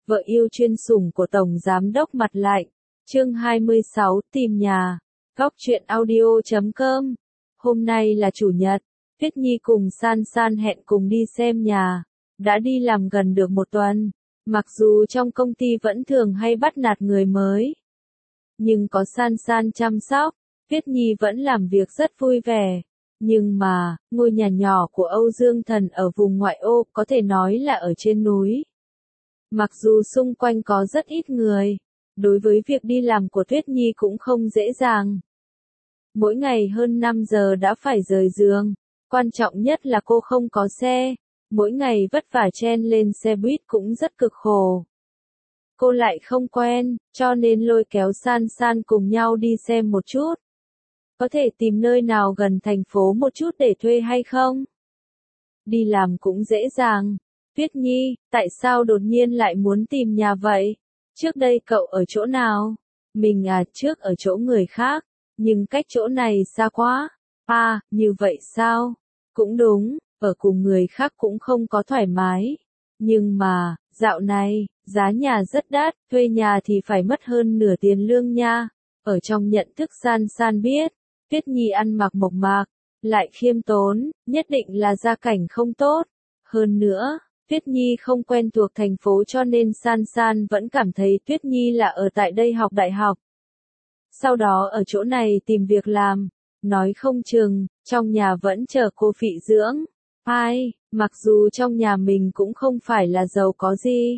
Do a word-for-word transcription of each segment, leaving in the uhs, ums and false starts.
vợ yêu chuyên sủng của Tổng Giám đốc Mặt Lạnh. Chương hai mươi sáu, tìm nhà. Góc truyện audio chấm com. Hôm nay là Chủ nhật, Tuyết Nhi cùng San San hẹn cùng đi xem nhà. Đã đi làm gần được một tuần, mặc dù trong công ty vẫn thường hay bắt nạt người mới. Nhưng có San San chăm sóc, Tuyết Nhi vẫn làm việc rất vui vẻ. Nhưng mà, ngôi nhà nhỏ của Âu Dương Thần ở vùng ngoại ô có thể nói là ở trên núi. Mặc dù xung quanh có rất ít người, đối với việc đi làm của Tuyết Nhi cũng không dễ dàng. Mỗi ngày hơn năm giờ đã phải rời giường, quan trọng nhất là cô không có xe, mỗi ngày vất vả chen lên xe buýt cũng rất cực khổ. Cô lại không quen, cho nên lôi kéo San San cùng nhau đi xem một chút. Có thể tìm nơi nào gần thành phố một chút để thuê hay không? Đi làm cũng dễ dàng. Tuyết Nhi, tại sao đột nhiên lại muốn tìm nhà vậy? Trước đây cậu ở chỗ nào? Mình à, trước ở chỗ người khác, nhưng cách chỗ này xa quá. À, như vậy sao? Cũng đúng, ở cùng người khác cũng không có thoải mái. Nhưng mà, dạo này, giá nhà rất đắt, thuê nhà thì phải mất hơn nửa tiền lương nha. Ở trong nhận thức San San biết, Tuyết Nhi ăn mặc mộc mạc, lại khiêm tốn, nhất định là gia cảnh không tốt. Hơn nữa, Tuyết Nhi không quen thuộc thành phố cho nên San San vẫn cảm thấy Tuyết Nhi là ở tại đây học đại học. Sau đó ở chỗ này tìm việc làm, nói không chừng, trong nhà vẫn chờ cô phị dưỡng. Ai, mặc dù trong nhà mình cũng không phải là giàu có gì.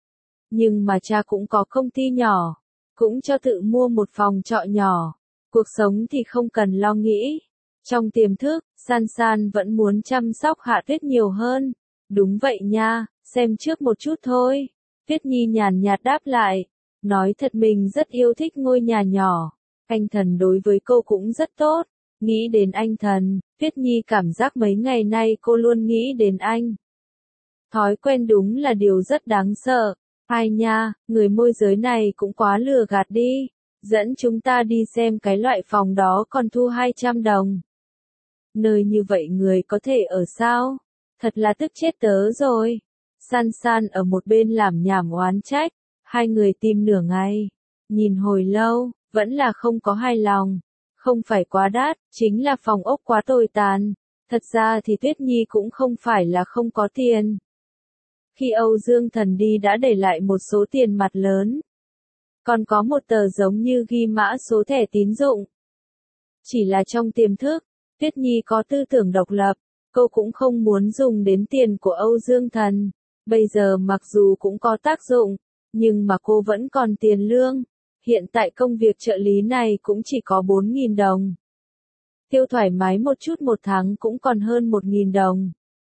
Nhưng mà cha cũng có công ty nhỏ, cũng cho tự mua một phòng trọ nhỏ. Cuộc sống thì không cần lo nghĩ. Trong tiềm thức, San San vẫn muốn chăm sóc Hạ Tuyết nhiều hơn. Đúng vậy nha, xem trước một chút thôi. Tuyết Nhi nhàn nhạt đáp lại. Nói thật mình rất yêu thích ngôi nhà nhỏ. Anh Thần đối với cô cũng rất tốt. Nghĩ đến anh Thần, Tuyết Nhi cảm giác mấy ngày nay cô luôn nghĩ đến anh. Thói quen đúng là điều rất đáng sợ. Ai nha, người môi giới này cũng quá lừa gạt đi. Dẫn chúng ta đi xem cái loại phòng đó còn thu hai trăm đồng. Nơi như vậy người có thể ở sao? Thật là tức chết tớ rồi. San San ở một bên làm nhảm oán trách. Hai người tìm nửa ngày. Nhìn hồi lâu, vẫn là không có hài lòng. Không phải quá đắt, chính là phòng ốc quá tồi tàn. Thật ra thì Tuyết Nhi cũng không phải là không có tiền. Khi Âu Dương Thần đi đã để lại một số tiền mặt lớn. Còn có một tờ giống như ghi mã số thẻ tín dụng. Chỉ là trong tiềm thức, Tuyết Nhi có tư tưởng độc lập, cô cũng không muốn dùng đến tiền của Âu Dương Thần. Bây giờ mặc dù cũng có tác dụng, nhưng mà cô vẫn còn tiền lương. Hiện tại công việc trợ lý này cũng chỉ có bốn nghìn đồng. Tiêu thoải mái một chút một tháng cũng còn hơn một nghìn đồng.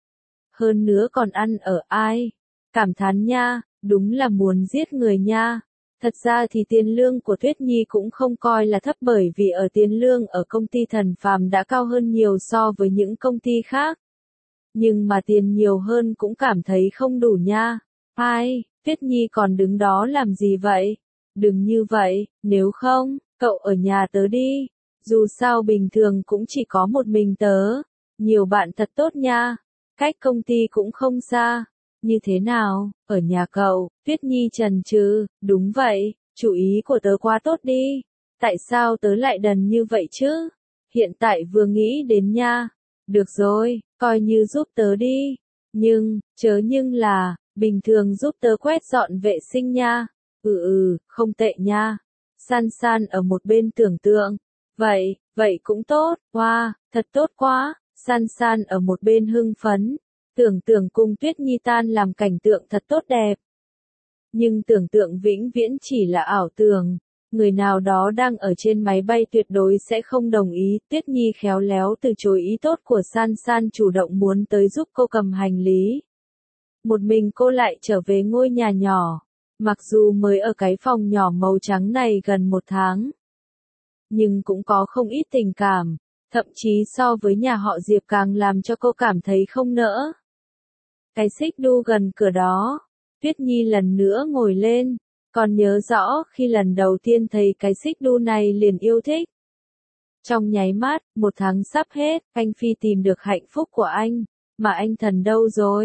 Hơn nữa còn ăn ở ai? Cảm thán nha, đúng là muốn giết người nha. Thật ra thì tiền lương của Tuyết Nhi cũng không coi là thấp bởi vì ở tiền lương ở công ty Thần Phàm đã cao hơn nhiều so với những công ty khác. Nhưng mà tiền nhiều hơn cũng cảm thấy không đủ nha. Ai, Tuyết Nhi còn đứng đó làm gì vậy? Đừng như vậy, nếu không, cậu ở nhà tớ đi. Dù sao bình thường cũng chỉ có một mình tớ. Nhiều bạn thật tốt nha. Cách công ty cũng không xa. Như thế nào, ở nhà cậu? Tuyết Nhi chần chừ, đúng vậy, chủ ý của tớ quá tốt đi. Tại sao tớ lại đần như vậy chứ? Hiện tại vừa nghĩ đến nha. Được rồi, coi như giúp tớ đi. Nhưng, chớ nhưng là, bình thường giúp tớ quét dọn vệ sinh nha. Ừ ừ, không tệ nha. San San ở một bên tưởng tượng. Vậy, vậy cũng tốt, wow, thật tốt quá. San San ở một bên hưng phấn. Tưởng tượng cùng Tuyết Nhi tan làm cảnh tượng thật tốt đẹp. Nhưng tưởng tượng vĩnh viễn chỉ là ảo tưởng. Người nào đó đang ở trên máy bay tuyệt đối sẽ không đồng ý. Tuyết Nhi khéo léo từ chối ý tốt của San San chủ động muốn tới giúp cô cầm hành lý. Một mình cô lại trở về ngôi nhà nhỏ. Mặc dù mới ở cái phòng nhỏ màu trắng này gần một tháng. Nhưng cũng có không ít tình cảm. Thậm chí so với nhà họ Diệp càng làm cho cô cảm thấy không nỡ. Cái xích đu gần cửa đó. Tuyết Nhi lần nữa ngồi lên. Còn nhớ rõ khi lần đầu tiên thấy cái xích đu này liền yêu thích. Trong nháy mắt, một tháng sắp hết, anh Phi tìm được hạnh phúc của anh. Mà anh Thần đâu rồi?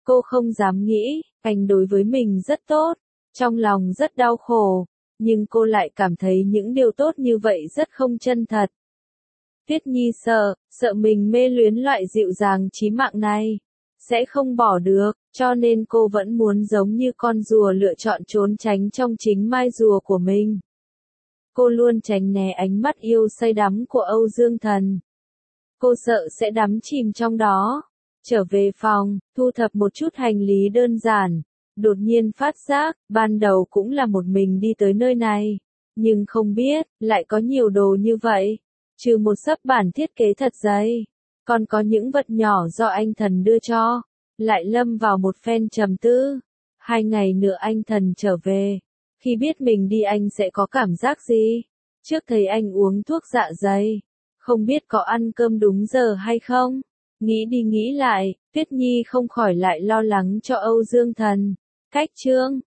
Cô không dám nghĩ, anh đối với mình rất tốt, trong lòng rất đau khổ, nhưng cô lại cảm thấy những điều tốt như vậy rất không chân thật. Tuyết Nhi sợ, sợ mình mê luyến loại dịu dàng chí mạng này, sẽ không bỏ được, cho nên cô vẫn muốn giống như con rùa lựa chọn trốn tránh trong chính mai rùa của mình. Cô luôn tránh né ánh mắt yêu say đắm của Âu Dương Thần. Cô sợ sẽ đắm chìm trong đó. Trở về phòng, thu thập một chút hành lý đơn giản. Đột nhiên phát giác, ban đầu cũng là một mình đi tới nơi này. Nhưng không biết, lại có nhiều đồ như vậy. Trừ một sấp bản thiết kế thật dày. Còn có những vật nhỏ do anh Thần đưa cho. Lại lâm vào một phen trầm tư. Hai ngày nữa anh Thần trở về. Khi biết mình đi anh sẽ có cảm giác gì? Trước thấy anh uống thuốc dạ dày. Không biết có ăn cơm đúng giờ hay không? Nghĩ đi nghĩ lại, Tuyết Nhi không khỏi lại lo lắng cho Âu Dương Thần. Cách chương